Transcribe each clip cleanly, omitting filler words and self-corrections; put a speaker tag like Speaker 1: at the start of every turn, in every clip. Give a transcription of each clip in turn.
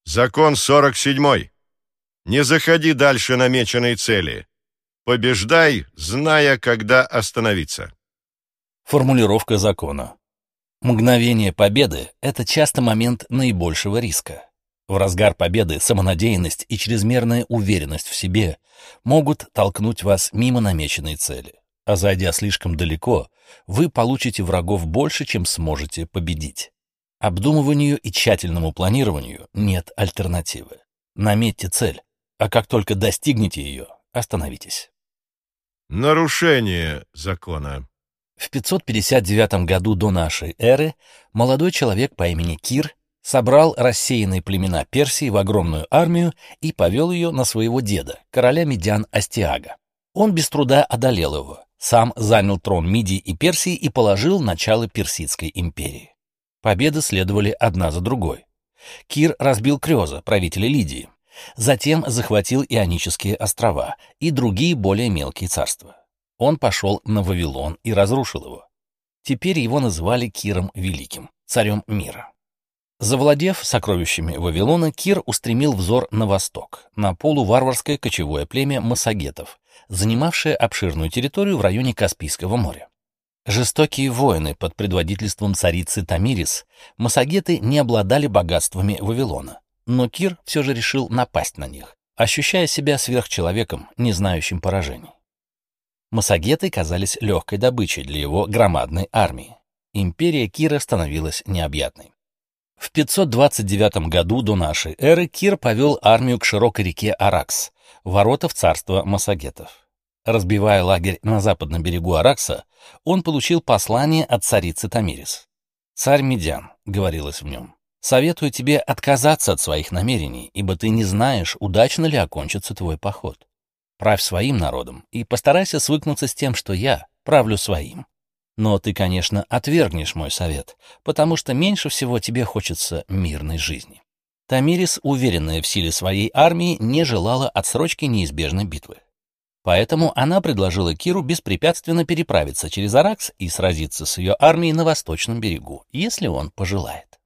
Speaker 1: Закон 47. Не заходи дальше намеченной цели. Побеждай, зная, когда остановиться.
Speaker 2: Формулировка закона. Мгновение победы — это часто момент наибольшего риска. В разгар победы самонадеянность и чрезмерная уверенность в себе могут толкнуть вас мимо намеченной цели, а зайдя слишком далеко, вы получите врагов больше, чем сможете победить. Обдумыванию и тщательному планированию нет альтернативы. Наметьте цель, а как только достигнете ее, остановитесь.
Speaker 1: Нарушение закона.
Speaker 2: В 559 году до нашей эры молодой человек по имени Кир собрал рассеянные племена Персии в огромную армию и повел ее на своего деда, короля Медиан Астиага. Он без труда одолел его, сам занял трон Мидии и Персии и положил начало Персидской империи. Победы следовали одна за другой. Кир разбил Крёза, правителя Лидии, затем захватил Ионические острова и другие более мелкие царства. Он пошел на Вавилон и разрушил его. Теперь его называли Киром Великим, царем мира. Завладев сокровищами Вавилона, Кир устремил взор на восток, на полуварварское кочевое племя массагетов, занимавшее обширную территорию в районе Каспийского моря. Жестокие воины под предводительством царицы Тамирис, массагеты не обладали богатствами Вавилона, но Кир все же решил напасть на них, ощущая себя сверхчеловеком, не знающим поражений. Массагеты казались легкой добычей для его громадной армии. Империя Кира становилась необъятной. В 529 году до нашей эры Кир повел армию к широкой реке Аракс, ворота в царство массагетов. Разбивая лагерь на западном берегу Аракса, он получил послание от царицы Тамирис. «Царь Медиан», — говорилось в нем, — «советую тебе отказаться от своих намерений, ибо ты не знаешь, удачно ли окончится твой поход. Правь своим народом и постарайся свыкнуться с тем, что я правлю своим. Но ты, конечно, отвергнешь мой совет, потому что меньше всего тебе хочется мирной жизни». Тамирис, уверенная в силе своей армии, не желала отсрочки неизбежной битвы. Поэтому она предложила Киру беспрепятственно переправиться через Аракс и сразиться с ее армией на восточном берегу, если он пожелает.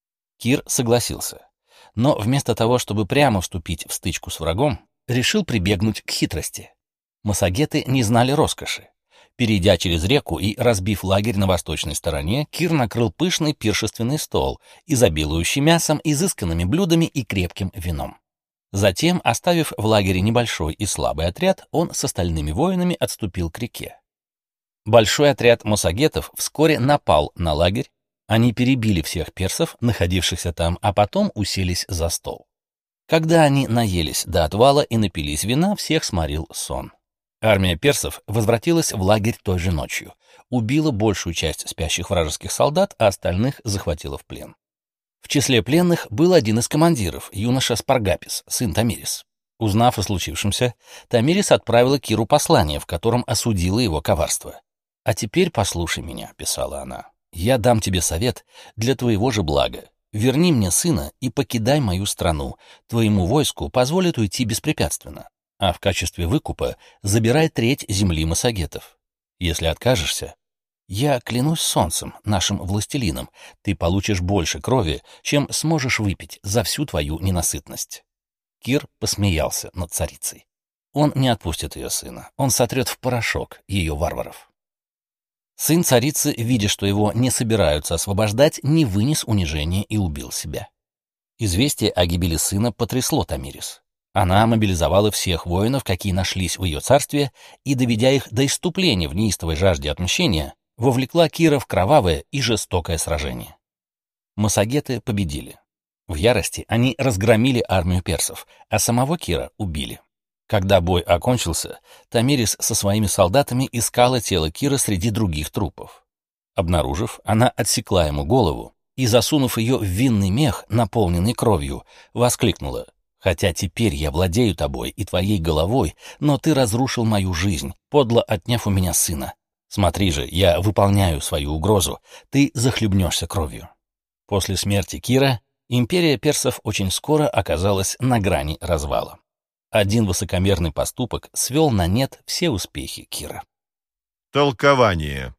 Speaker 2: Кир согласился, но вместо того, чтобы прямо вступить в стычку с врагом, решил прибегнуть к хитрости. Массагеты не знали роскоши. Перейдя через реку и разбив лагерь на восточной стороне, Кир накрыл пышный пиршественный стол, изобилующий мясом, изысканными блюдами и крепким вином. Затем, оставив в лагере небольшой и слабый отряд, он с остальными воинами отступил к реке. Большой отряд массагетов вскоре напал на лагерь, они перебили всех персов, находившихся там, а потом уселись за стол. Когда они наелись до отвала и напились вина, всех сморил сон. Армия персов возвратилась в лагерь той же ночью, убила большую часть спящих вражеских солдат, а остальных захватила в плен. В числе пленных был один из командиров, юноша Спаргапис, сын Тамирис. Узнав о случившемся, Тамирис отправила Киру послание, в котором осудила его коварство. «А теперь послушай меня», — писала она, — «я дам тебе совет для твоего же блага. Верни мне сына и покидай мою страну. Твоему войску позволят уйти беспрепятственно, а в качестве выкупа забирай треть земли массагетов. Если откажешься, я клянусь солнцем, нашим властелином, ты получишь больше крови, чем сможешь выпить за всю твою ненасытность». Кир посмеялся над царицей. Он не отпустит ее сына, он сотрет в порошок ее варваров. Сын царицы, видя, что его не собираются освобождать, не вынес унижения и убил себя. Известие о гибели сына потрясло Тамирис. Она мобилизовала всех воинов, какие нашлись в ее царстве, и, доведя их до исступления в неистовой жажде отмщения, вовлекла Кира в кровавое и жестокое сражение. Массагеты победили. В ярости они разгромили армию персов, а самого Кира убили. Когда бой окончился, Тамирис со своими солдатами искала тело Кира среди других трупов. Обнаружив, она отсекла ему голову и, засунув ее в винный мех, наполненный кровью, воскликнула: «Хотя теперь я владею тобой и твоей головой, но ты разрушил мою жизнь, подло отняв у меня сына. Смотри же, я выполняю свою угрозу, ты захлебнешься кровью». После смерти Кира империя персов очень скоро оказалась на грани развала. Один высокомерный поступок свел на нет все успехи Кира.
Speaker 1: Толкование.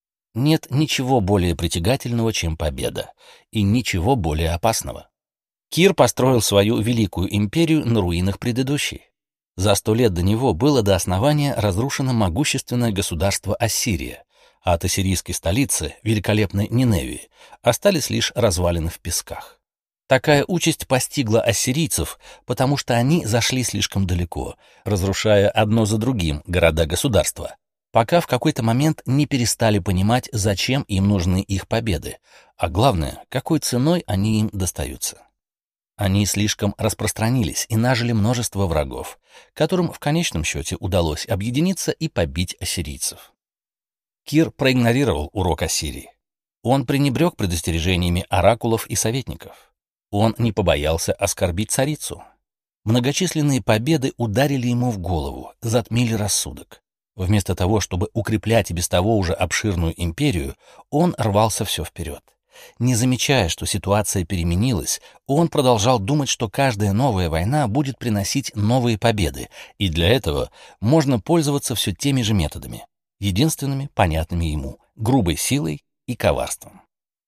Speaker 2: Нет ничего более притягательного, чем победа, и ничего более опасного. Кир построил свою великую империю на руинах предыдущей. За 100 лет до него было до основания разрушено могущественное государство Ассирия, а от ассирийской столицы, великолепной Ниневии, остались лишь развалины в песках. Такая участь постигла ассирийцев, потому что они зашли слишком далеко, разрушая одно за другим города-государства, пока в какой-то момент не перестали понимать, зачем им нужны их победы, а главное, какой ценой они им достаются. Они слишком распространились и нажили множество врагов, которым в конечном счете удалось объединиться и побить ассирийцев. Кир проигнорировал урок Ассирии. Он пренебрег предостережениями оракулов и советников. Он не побоялся оскорбить царицу. Многочисленные победы ударили ему в голову, затмили рассудок. Вместо того, чтобы укреплять и без того уже обширную империю, он рвался все вперед. Не замечая, что ситуация переменилась, он продолжал думать, что каждая новая война будет приносить новые победы, и для этого можно пользоваться все теми же методами, единственными понятными ему — грубой силой и коварством.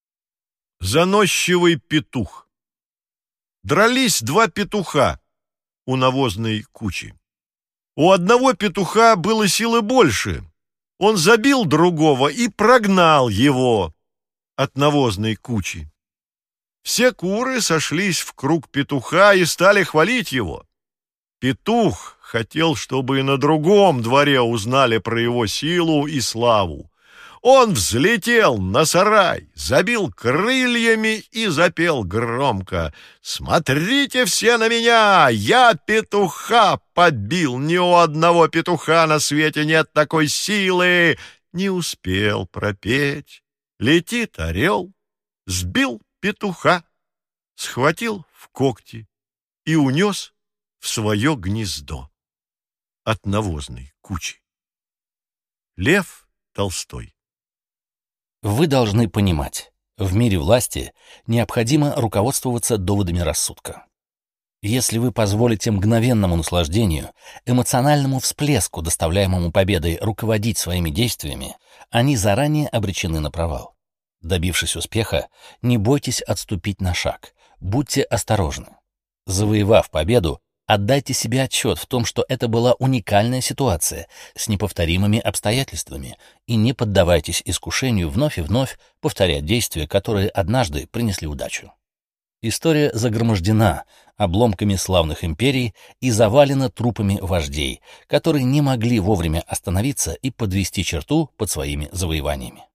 Speaker 1: Заносчивый петух. Дрались два петуха у навозной кучи. У одного петуха было силы больше. Он забил другого и прогнал его от навозной кучи. Все куры сошлись в круг петуха и стали хвалить его. Петух хотел, чтобы и на другом дворе узнали про его силу и славу. Он взлетел на сарай, забил крыльями и запел громко: «Смотрите все на меня! Я петуха побил! Ни у одного петуха на свете нет такой силы!» Не успел пропеть. Летит орел, сбил петуха, схватил в когти и унес в свое гнездо от навозной кучи. Лев Толстой.
Speaker 2: Вы должны понимать, в мире власти необходимо руководствоваться доводами рассудка. Если вы позволите мгновенному наслаждению, эмоциональному всплеску, доставляемому победой, руководить своими действиями, они заранее обречены на провал. Добившись успеха, не бойтесь отступить на шаг, будьте осторожны. Завоевав победу, отдайте себе отчет в том, что это была уникальная ситуация с неповторимыми обстоятельствами, и не поддавайтесь искушению вновь и вновь повторять действия, которые однажды принесли удачу. История загромождена обломками славных империй и завалена трупами вождей, которые не могли вовремя остановиться и подвести черту под своими завоеваниями.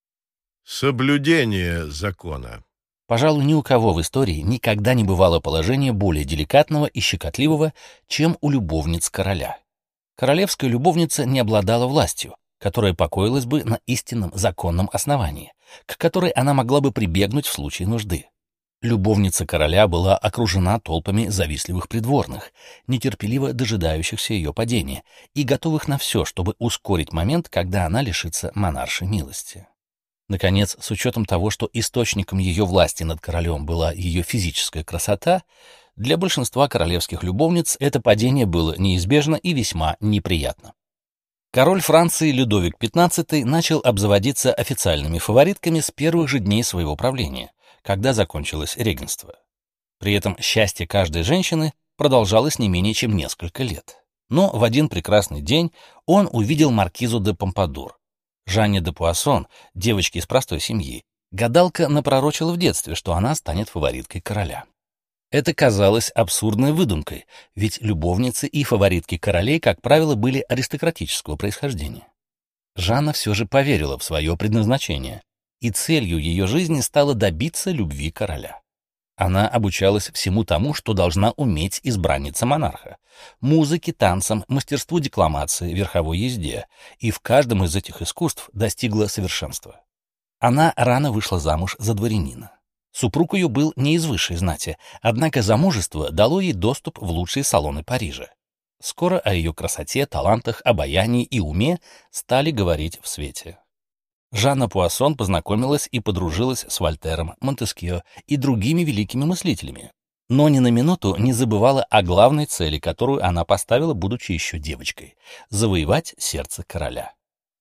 Speaker 1: Соблюдение закона.
Speaker 2: Пожалуй, ни у кого в истории никогда не бывало положения более деликатного и щекотливого, чем у любовниц короля. Королевская любовница не обладала властью, которая покоилась бы на истинном законном основании, к которой она могла бы прибегнуть в случае нужды. Любовница короля была окружена толпами завистливых придворных, нетерпеливо дожидающихся ее падения и готовых на все, чтобы ускорить момент, когда она лишится монаршей милости. Наконец, с учетом того, что источником ее власти над королем была ее физическая красота, для большинства королевских любовниц это падение было неизбежно и весьма неприятно. Король Франции Людовик XV начал обзаводиться официальными фаворитками с первых же дней своего правления, когда закончилось регенство. При этом счастье каждой женщины продолжалось не менее чем несколько лет. Но в один прекрасный день он увидел маркизу де Помпадур. Жанне де Пуассон, девочке из простой семьи, гадалка напророчила в детстве, что она станет фавориткой короля. Это казалось абсурдной выдумкой, ведь любовницы и фаворитки королей, как правило, были аристократического происхождения. Жанна все же поверила в свое предназначение, и целью ее жизни стало добиться любви короля. Она обучалась всему тому, что должна уметь избранница монарха: музыке, танцам, мастерству декламации, верховой езде, и в каждом из этих искусств достигла совершенства. Она рано вышла замуж за дворянина. Супруг ее был не из высшей знати, однако замужество дало ей доступ в лучшие салоны Парижа. Скоро о ее красоте, талантах, обаянии и уме стали говорить в свете. Жанна Пуассон познакомилась и подружилась с Вольтером, Монтескьё и другими великими мыслителями, но ни на минуту не забывала о главной цели, которую она поставила, будучи еще девочкой — завоевать сердце короля.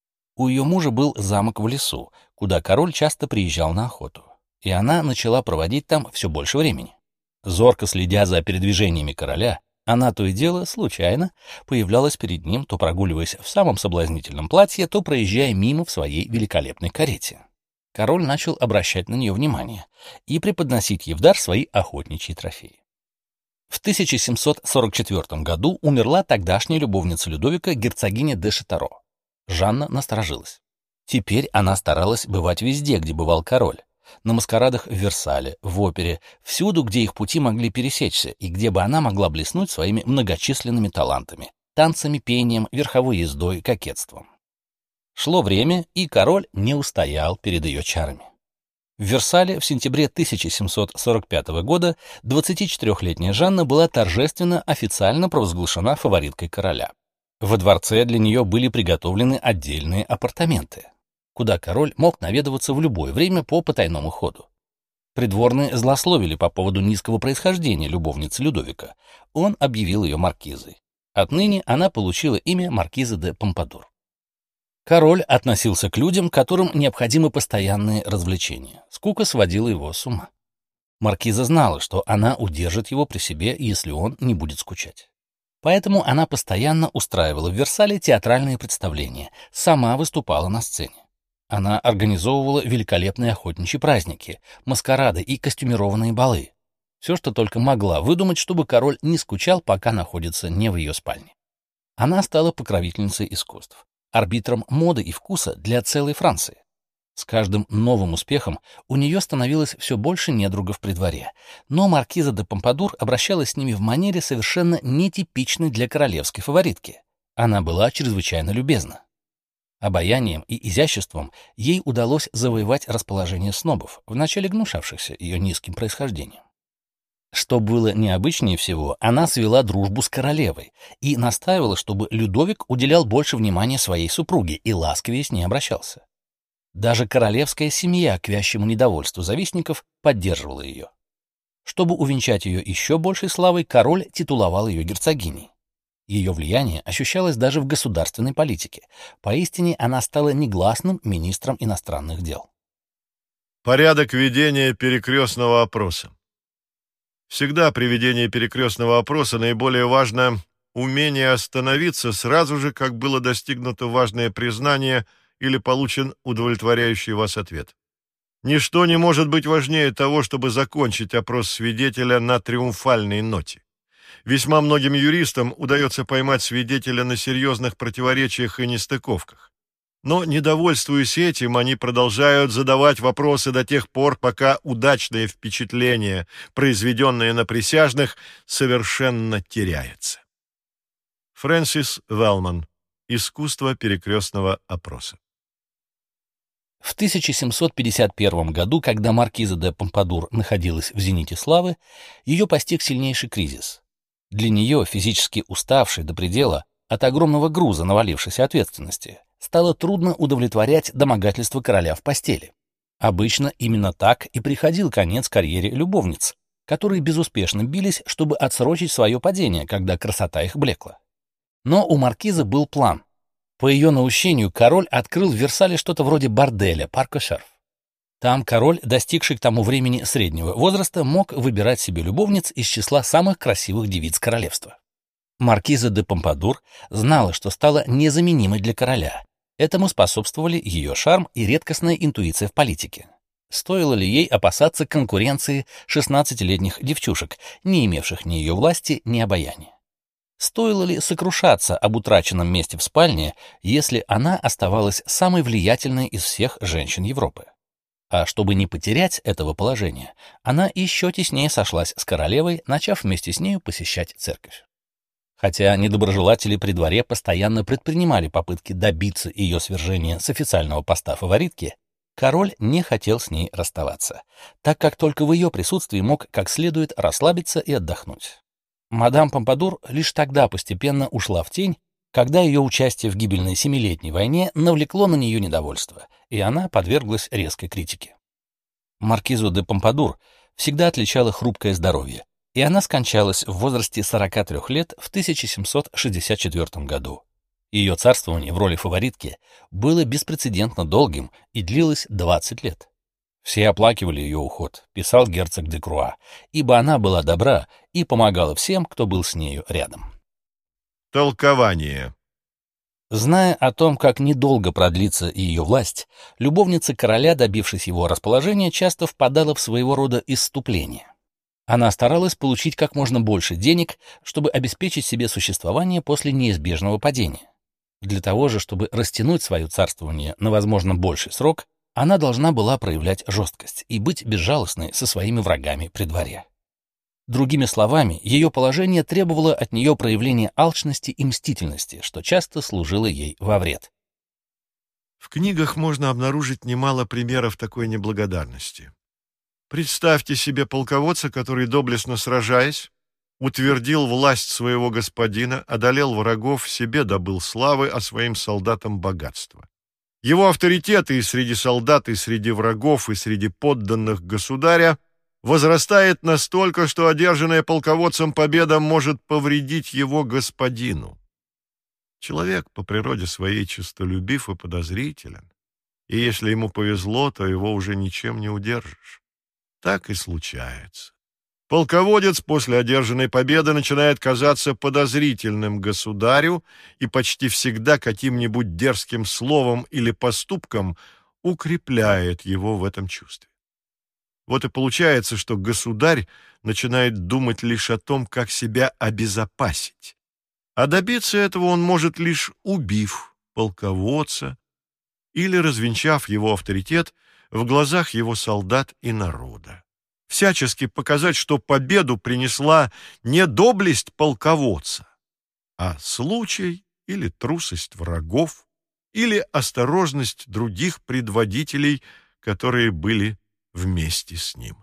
Speaker 2: У ее мужа был замок в лесу, куда король часто приезжал на охоту, и она начала проводить там все больше времени. Зорко следя за передвижениями короля, она то и дело, случайно, появлялась перед ним, то прогуливаясь в самом соблазнительном платье, то проезжая мимо в своей великолепной карете. Король начал обращать на нее внимание и преподносить ей в дар свои охотничьи трофеи. В 1744 году умерла тогдашняя любовница Людовика, герцогиня де Шатаро. Жанна насторожилась. Теперь она старалась бывать везде, где бывал король. На маскарадах в Версале, в опере, всюду, где их пути могли пересечься и где бы она могла блеснуть своими многочисленными талантами — танцами, пением, верховой ездой, кокетством. Шло время, и король не устоял перед ее чарами. В Версале в сентябре 1745 года 24-летняя Жанна была торжественно официально провозглашена фавориткой короля. Во дворце для нее были приготовлены отдельные апартаменты, куда король мог наведываться в любое время по потайному ходу. Придворные злословили по поводу низкого происхождения любовницы Людовика. Он объявил ее маркизой. Отныне она получила имя маркиза де Помпадур. Король относился к людям, которым необходимы постоянные развлечения. Скука сводила его с ума. Маркиза знала, что она удержит его при себе, если он не будет скучать. Поэтому она постоянно устраивала в Версале театральные представления, сама выступала на сцене. Она организовывала великолепные охотничьи праздники, маскарады и костюмированные балы. Все, что только могла выдумать, чтобы король не скучал, пока находится не в ее спальне. Она стала покровительницей искусств, арбитром моды и вкуса для целой Франции. С каждым новым успехом у нее становилось все больше недругов при дворе, но маркиза де Помпадур обращалась с ними в манере, совершенно нетипичной для королевской фаворитки. Она была чрезвычайно любезна. Обаянием и изяществом ей удалось завоевать расположение снобов, вначале гнушавшихся ее низким происхождением. Что было необычнее всего, она свела дружбу с королевой и настаивала, чтобы Людовик уделял больше внимания своей супруге и ласковее с ней обращался. Даже королевская семья, к вящему недовольству завистников, поддерживала ее. Чтобы увенчать ее еще большей славой, король титуловал ее герцогиней. Ее влияние ощущалось даже в государственной политике. Поистине она стала негласным министром иностранных дел.
Speaker 1: Порядок ведения перекрестного опроса. Всегда при ведении перекрестного опроса наиболее важно умение остановиться сразу же, как было достигнуто важное признание или получен удовлетворяющий вас ответ. Ничто не может быть важнее того, чтобы закончить опрос свидетеля на триумфальной ноте. Весьма многим юристам удается поймать свидетеля на серьезных противоречиях и нестыковках. Но, недовольствуясь этим, они продолжают задавать вопросы до тех пор, пока удачное впечатление, произведенное на присяжных, совершенно теряется. Фрэнсис Велман. Искусство перекрестного опроса.
Speaker 2: В 1751 году, когда маркиза де Помпадур находилась в зените славы, ее постиг сильнейший кризис. Для нее, физически уставшей до предела от огромного груза навалившейся ответственности, стало трудно удовлетворять домогательства короля в постели. Обычно именно так и приходил конец карьере любовниц, которые безуспешно бились, чтобы отсрочить свое падение, когда красота их блекла. Но у маркизы был план. По ее наущению король открыл в Версале что-то вроде борделя, парк-о-шерф. Там король, достигший к тому времени среднего возраста, мог выбирать себе любовниц из числа самых красивых девиц королевства. Маркиза де Помпадур знала, что стала незаменимой для короля. Этому способствовали ее шарм и редкостная интуиция в политике. Стоило ли ей опасаться конкуренции 16-летних девчушек, не имевших ни ее власти, ни обаяния? Стоило ли сокрушаться об утраченном месте в спальне, если она оставалась самой влиятельной из всех женщин Европы? А чтобы не потерять этого положения, она еще теснее сошлась с королевой, начав вместе с нею посещать церковь. Хотя недоброжелатели при дворе постоянно предпринимали попытки добиться ее свержения с официального поста фаворитки, король не хотел с ней расставаться, так как только в ее присутствии мог как следует расслабиться и отдохнуть. Мадам Помпадур лишь тогда постепенно ушла в тень, когда ее участие в гибельной Семилетней войне навлекло на нее недовольство, и она подверглась резкой критике. Маркизу де Помпадур всегда отличало хрупкое здоровье, и она скончалась в возрасте 43 лет в 1764 году. Ее царствование в роли фаворитки было беспрецедентно долгим и длилось 20 лет. Все оплакивали ее уход, писал герцог де Круа, ибо она была добра и помогала всем, кто был с нею рядом.
Speaker 1: Толкование.
Speaker 2: Зная о том, как недолго продлится ее власть, любовница короля, добившись его расположения, часто впадала в своего рода исступление. Она старалась получить как можно больше денег, чтобы обеспечить себе существование после неизбежного падения. Для того же, чтобы растянуть свое царствование на, возможно, больший срок, она должна была проявлять жесткость и быть безжалостной со своими врагами при дворе. Другими словами, ее положение требовало от нее проявления алчности и мстительности, что часто служило ей во вред.
Speaker 1: В книгах можно обнаружить немало примеров такой неблагодарности. Представьте себе полководца, который, доблестно сражаясь, утвердил власть своего господина, одолел врагов, себе добыл славы, а своим солдатам богатство. Его авторитет и среди солдат, и среди врагов, и среди подданных государя возрастает настолько, что одержанная полководцем победа может повредить его господину. Человек по природе своей честолюбив и подозрителен, и если ему повезло, то его уже ничем не удержишь. Так и случается. Полководец после одержанной победы начинает казаться подозрительным государю и почти всегда каким-нибудь дерзким словом или поступком укрепляет его в этом чувстве. Вот и получается, что государь начинает думать лишь о том, как себя обезопасить. А добиться этого он может лишь убив полководца или развенчав его авторитет в глазах его солдат и народа. Всячески показать, что победу принесла не доблесть полководца, а случай или трусость врагов, или осторожность других предводителей, которые были вместе с ним.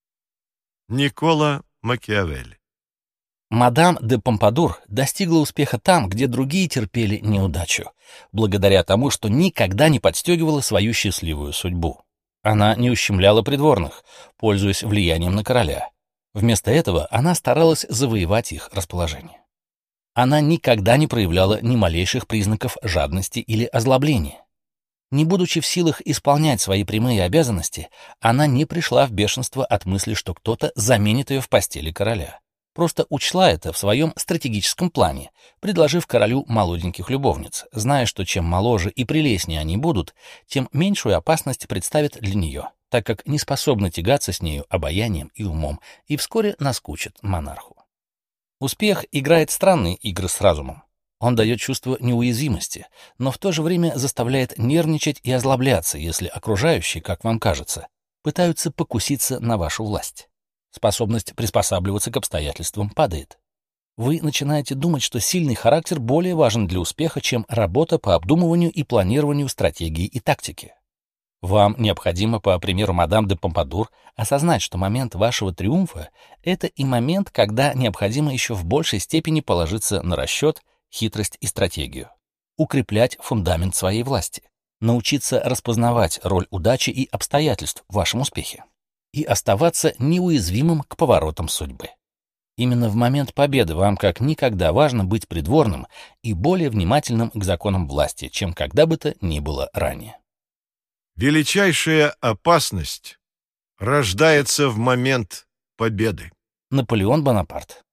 Speaker 1: Никколо Макиавелли.
Speaker 2: Мадам де Помпадур достигла успеха там, где другие терпели неудачу, благодаря тому, что никогда не подстегивала свою счастливую судьбу. Она не ущемляла придворных, пользуясь влиянием на короля. Вместо этого она старалась завоевать их расположение. Она никогда не проявляла ни малейших признаков жадности или озлобления. Не будучи в силах исполнять свои прямые обязанности, она не пришла в бешенство от мысли, что кто-то заменит ее в постели короля. Просто учла это в своем стратегическом плане, предложив королю молоденьких любовниц, зная, что чем моложе и прелестнее они будут, тем меньшую опасность представят для нее, так как не способны тягаться с нею обаянием и умом, и вскоре наскучат монарху. Успех играет странные игры с разумом. Он дает чувство неуязвимости, но в то же время заставляет нервничать и озлобляться, если окружающие, как вам кажется, пытаются покуситься на вашу власть. Способность приспосабливаться к обстоятельствам падает. Вы начинаете думать, что сильный характер более важен для успеха, чем работа по обдумыванию и планированию стратегии и тактики. Вам необходимо, по примеру мадам де Помпадур, осознать, что момент вашего триумфа — это и момент, когда необходимо еще в большей степени положиться на расчет, хитрость и стратегию, укреплять фундамент своей власти, научиться распознавать роль удачи и обстоятельств в вашем успехе и оставаться неуязвимым к поворотам судьбы. Именно в момент победы вам как никогда важно быть придворным и более внимательным к законам власти, чем когда бы то ни было ранее.
Speaker 1: Величайшая опасность рождается в момент победы.
Speaker 2: Наполеон Бонапарт.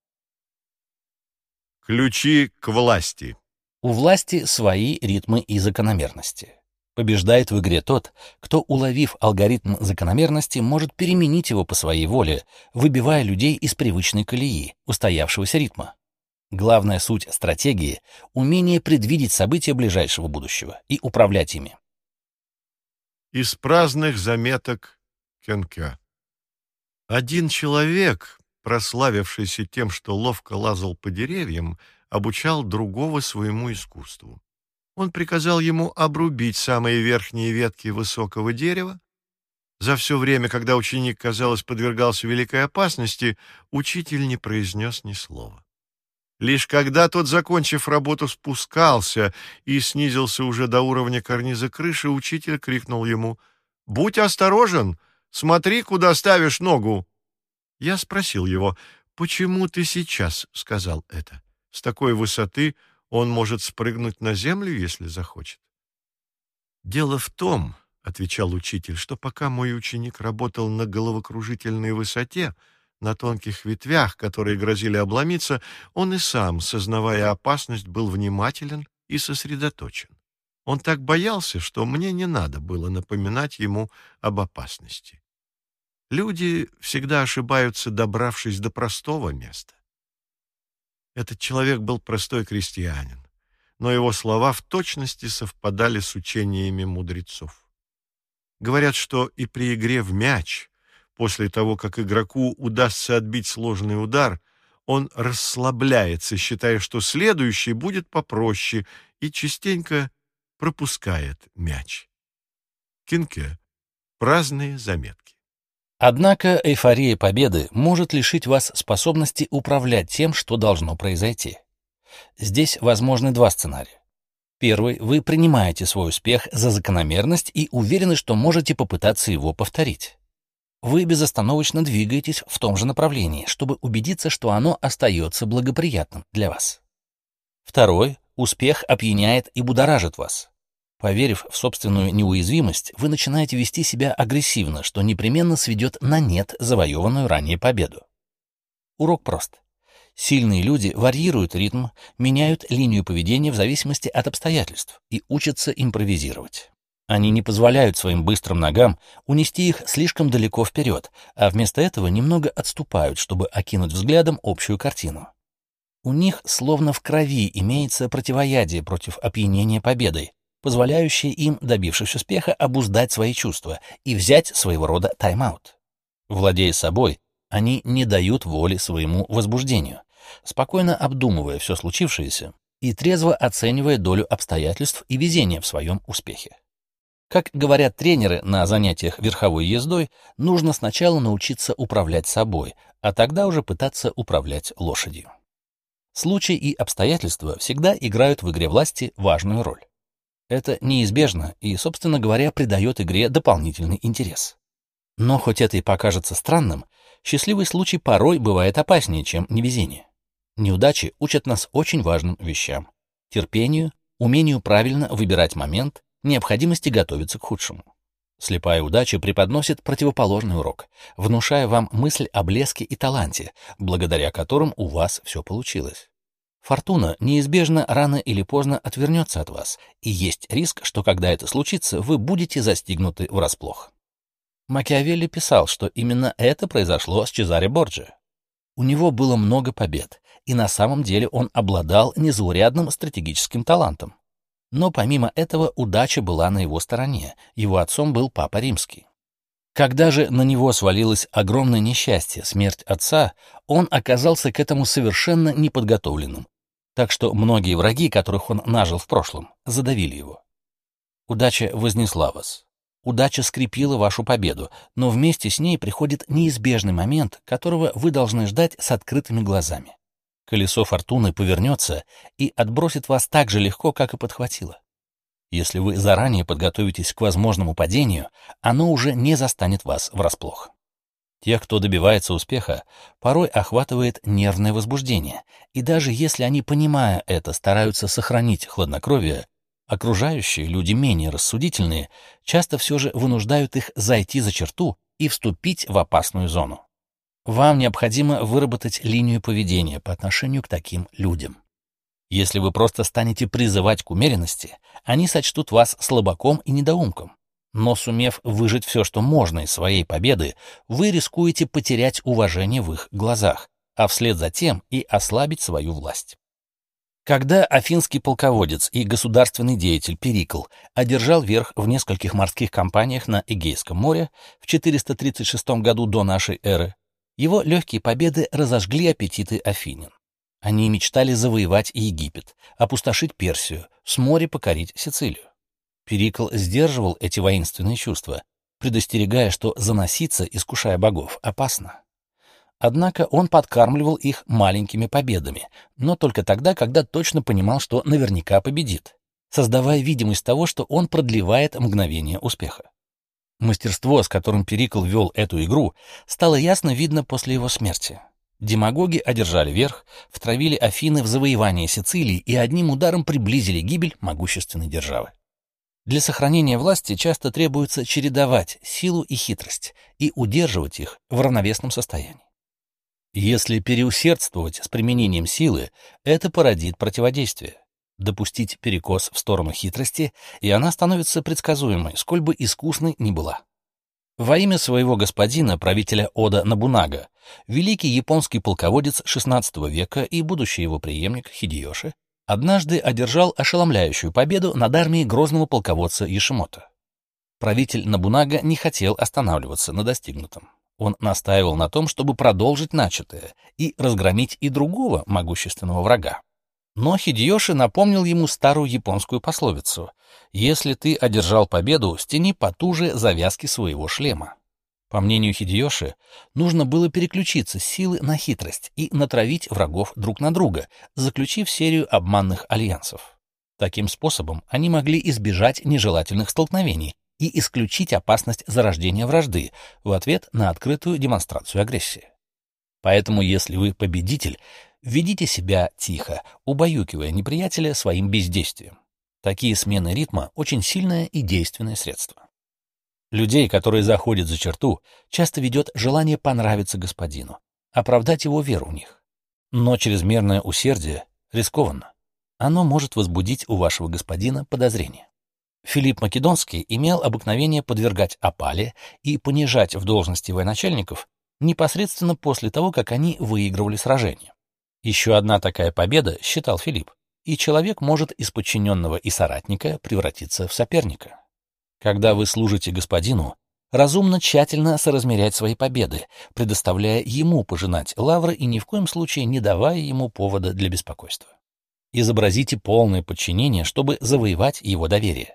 Speaker 1: Ключи к власти.
Speaker 2: У власти свои ритмы и закономерности. Побеждает в игре тот, кто, уловив алгоритм закономерности, может переменить его по своей воле, выбивая людей из привычной колеи, устоявшегося ритма. Главная суть стратегии — умение предвидеть события ближайшего будущего и управлять ими.
Speaker 1: Из праздных заметок Кенке. Один человек, прославившийся тем, что ловко лазал по деревьям, обучал другого своему искусству. Он приказал ему обрубить самые верхние ветки высокого дерева. За все время, когда ученик, казалось, подвергался великой опасности, учитель не произнес ни слова. Лишь когда тот, закончив работу, спускался и снизился уже до уровня карниза крыши, учитель крикнул ему: «Будь осторожен! Смотри, куда ставишь ногу!» Я спросил его: «Почему ты сейчас сказал это? С такой высоты он может спрыгнуть на землю, если захочет». «Дело в том, — отвечал учитель, — что пока мой ученик работал на головокружительной высоте, на тонких ветвях, которые грозили обломиться, он и сам, сознавая опасность, был внимателен и сосредоточен. Он так боялся, что мне не надо было напоминать ему об опасности. Люди всегда ошибаются, добравшись до простого места. Этот человек был простой крестьянин, но его слова в точности совпадали с учениями мудрецов. Говорят, что и при игре в мяч, после того, как игроку удастся отбить сложный удар, он расслабляется, считая, что следующий будет попроще, и частенько пропускает мяч. Кинке. Праздные заметки.
Speaker 2: Однако эйфория победы может лишить вас способности управлять тем, что должно произойти. Здесь возможны два сценария. Первый — вы принимаете свой успех за закономерность и уверены, что можете попытаться его повторить. Вы безостановочно двигаетесь в том же направлении, чтобы убедиться, что оно остается благоприятным для вас. Второй — успех опьяняет и будоражит вас. Поверив в собственную неуязвимость, вы начинаете вести себя агрессивно, что непременно сведет на нет завоеванную ранее победу. Урок прост. Сильные люди варьируют ритм, меняют линию поведения в зависимости от обстоятельств и учатся импровизировать. Они не позволяют своим быстрым ногам унести их слишком далеко вперед, а вместо этого немного отступают, чтобы окинуть взглядом общую картину. У них словно в крови имеется противоядие против опьянения победой, позволяющее им, добившись успеха, обуздать свои чувства и взять своего рода тайм-аут. Владея собой, они не дают воли своему возбуждению, спокойно обдумывая все случившееся и трезво оценивая долю обстоятельств и везения в своем успехе. Как говорят тренеры на занятиях верховой ездой, нужно сначала научиться управлять собой, а тогда уже пытаться управлять лошадью. Случай и обстоятельства всегда играют в игре власти важную роль. Это неизбежно и, собственно говоря, придает игре дополнительный интерес. Но хоть это и покажется странным, счастливый случай порой бывает опаснее, чем невезение. Неудачи учат нас очень важным вещам: терпению, умению правильно выбирать момент, необходимости готовиться к худшему. Слепая удача преподносит противоположный урок, внушая вам мысль о блеске и таланте, благодаря которым у вас все получилось. Фортуна неизбежно рано или поздно отвернется от вас, и есть риск, что когда это случится, вы будете застигнуты врасплох. Макиавелли писал, что именно это произошло с Чезаре Борджиа. У него было много побед, и на самом деле он обладал незаурядным стратегическим талантом. Но помимо этого удача была на его стороне, его отцом был Папа Римский. Когда же на него свалилось огромное несчастье, смерть отца, он оказался к этому совершенно неподготовленным, так что многие враги, которых он нажил в прошлом, задавили его. Удача вознесла вас. Удача скрепила вашу победу, но вместе с ней приходит неизбежный момент, которого вы должны ждать с открытыми глазами. Колесо фортуны повернется и отбросит вас так же легко, как и подхватило. Если вы заранее подготовитесь к возможному падению, оно уже не застанет вас врасплох. Тех, кто добивается успеха, порой охватывает нервное возбуждение, и даже если они, понимая это, стараются сохранить хладнокровие, окружающие люди, менее рассудительные, часто все же вынуждают их зайти за черту и вступить в опасную зону. Вам необходимо выработать линию поведения по отношению к таким людям. Если вы просто станете призывать к умеренности, они сочтут вас слабаком и недоумком. Но сумев выжать все, что можно из своей победы, вы рискуете потерять уважение в их глазах, а вслед за тем и ослабить свою власть. Когда афинский полководец и государственный деятель Перикл одержал верх в нескольких морских кампаниях на Эгейском море в 436 году до нашей эры, его легкие победы разожгли аппетиты афинян. Они мечтали завоевать Египет, опустошить Персию, с моря покорить Сицилию. Перикл сдерживал эти воинственные чувства, предостерегая, что заноситься, искушая богов, опасно. Однако он подкармливал их маленькими победами, но только тогда, когда точно понимал, что наверняка победит, создавая видимость того, что он продлевает мгновение успеха. Мастерство, с которым Перикл вел эту игру, стало ясно видно после его смерти. Демагоги одержали верх, втравили Афины в завоевание Сицилии и одним ударом приблизили гибель могущественной державы. Для сохранения власти часто требуется чередовать силу и хитрость и удерживать их в равновесном состоянии. Если переусердствовать с применением силы, это породит противодействие. Допустить перекос в сторону хитрости, и она становится предсказуемой, сколь бы искусной ни была. Во имя своего господина, правителя Ода Нобунага, великий японский полководец XVI века и будущий его преемник Хидеёши однажды одержал ошеломляющую победу над армией грозного полководца Йошимото. Правитель Нобунага не хотел останавливаться на достигнутом. Он настаивал на том, чтобы продолжить начатое и разгромить и другого могущественного врага. Но Хидеёши напомнил ему старую японскую пословицу: «Если ты одержал победу, стяни потуже завязки своего шлема». По мнению Хидеёши, нужно было переключиться с силы на хитрость и натравить врагов друг на друга, заключив серию обманных альянсов. Таким способом они могли избежать нежелательных столкновений и исключить опасность зарождения вражды в ответ на открытую демонстрацию агрессии. Поэтому, если вы победитель, ведите себя тихо, убаюкивая неприятеля своим бездействием. Такие смены ритма — очень сильное и действенное средство. Людей, которые заходят за черту, часто ведет желание понравиться господину, оправдать его веру в них. Но чрезмерное усердие рискованно. Оно может возбудить у вашего господина подозрения. Филипп Македонский имел обыкновение подвергать опале и понижать в должности военачальников непосредственно после того, как они выигрывали сражение. Еще одна такая победа, считал Филипп, и человек может из подчиненного и соратника превратиться в соперника. Когда вы служите господину, разумно тщательно соразмерять свои победы, предоставляя ему пожинать лавры и ни в коем случае не давая ему повода для беспокойства. Изобразите полное подчинение, чтобы завоевать его доверие.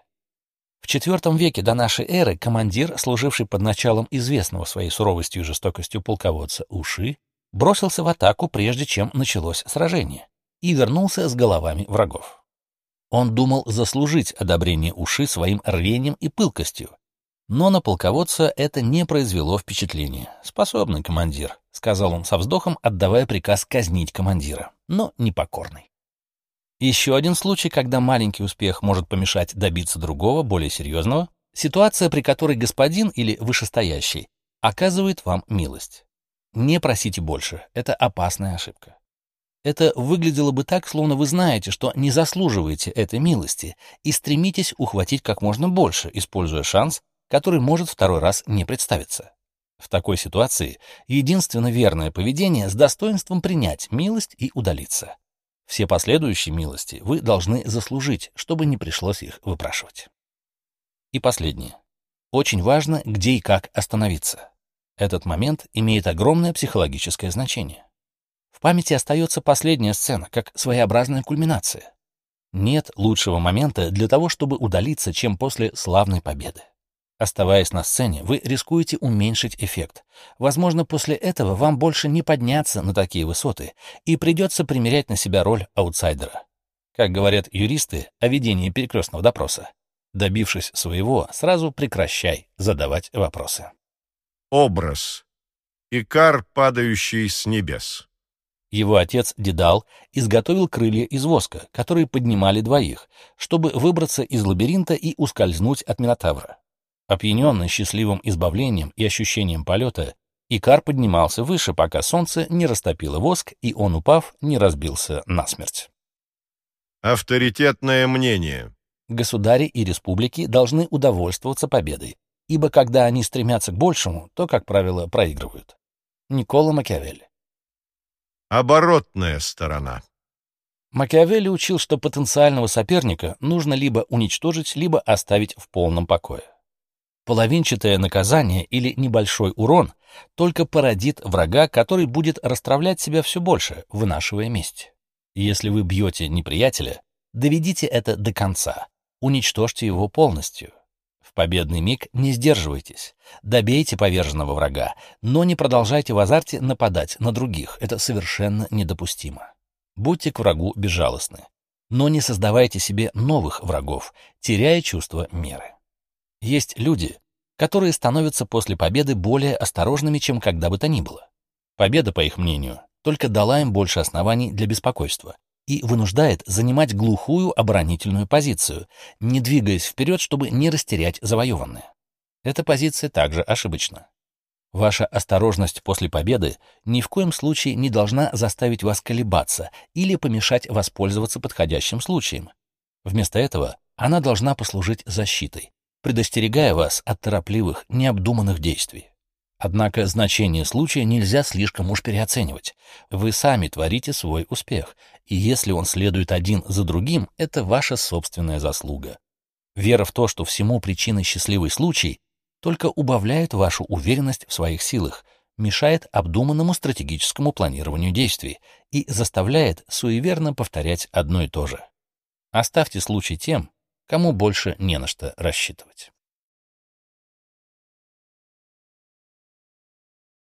Speaker 2: В IV веке до нашей эры командир, служивший под началом известного своей суровостью и жестокостью полководца Уши, бросился в атаку, прежде чем началось сражение, и вернулся с головами врагов. Он думал заслужить одобрение Уши своим рвением и пылкостью, но на полководца это не произвело впечатления. «Способный командир», — сказал он со вздохом, отдавая приказ казнить командира, но непокорный. Еще один случай, когда маленький успех может помешать добиться другого, более серьезного, ситуация, при которой господин или вышестоящий оказывает вам милость. Не просите больше, это опасная ошибка. Это выглядело бы так, словно вы знаете, что не заслуживаете этой милости, и стремитесь ухватить как можно больше, используя шанс, который может второй раз не представиться. В такой ситуации единственно верное поведение с достоинством принять милость и удалиться. Все последующие милости вы должны заслужить, чтобы не пришлось их выпрашивать. И последнее. Очень важно, где и как остановиться. Этот момент имеет огромное психологическое значение. В памяти остается последняя сцена, как своеобразная кульминация. Нет лучшего момента для того, чтобы удалиться, чем после славной победы. Оставаясь на сцене, вы рискуете уменьшить эффект. Возможно, после этого вам больше не подняться на такие высоты, и придется примерять на себя роль аутсайдера. Как говорят юристы о ведении перекрестного допроса, добившись своего, сразу прекращай задавать вопросы.
Speaker 1: Образ. Икар, падающий с небес.
Speaker 2: Его отец Дедал изготовил крылья из воска, которые поднимали двоих, чтобы выбраться из лабиринта и ускользнуть от Минотавра. Опьяненный счастливым избавлением и ощущением полета, Икар поднимался выше, пока солнце не растопило воск, и он, упав, не разбился насмерть.
Speaker 1: Авторитетное мнение.
Speaker 2: Государи и республики должны удовольствоваться победой, ибо когда они стремятся к большему, то, как правило, проигрывают. Никколо Макиавелли.
Speaker 1: Оборотная сторона.
Speaker 2: Макиавелли учил, что потенциального соперника нужно либо уничтожить, либо оставить в полном покое. Половинчатое наказание или небольшой урон только породит врага, который будет расстравлять себя все больше, вынашивая месть. Если вы бьете неприятеля, доведите это до конца, уничтожьте его полностью. В победный миг не сдерживайтесь, добейте поверженного врага, но не продолжайте в азарте нападать на других, это совершенно недопустимо. Будьте к врагу безжалостны, но не создавайте себе новых врагов, теряя чувство меры. Есть люди, которые становятся после победы более осторожными, чем когда бы то ни было. Победа, по их мнению, только дала им больше оснований для беспокойства, и вынуждает занимать глухую оборонительную позицию, не двигаясь вперед, чтобы не растерять завоеванное. Эта позиция также ошибочна. Ваша осторожность после победы ни в коем случае не должна заставить вас колебаться или помешать воспользоваться подходящим случаем. Вместо этого она должна послужить защитой, предостерегая вас от торопливых, необдуманных действий. Однако значение случая нельзя слишком уж переоценивать. Вы сами творите свой успех, и если он следует один за другим, это ваша собственная заслуга. Вера в то, что всему причиной счастливый случай, только убавляет вашу уверенность в своих силах, мешает обдуманному стратегическому планированию действий и заставляет суеверно повторять одно и то же. Оставьте случай тем, кому больше не на что рассчитывать.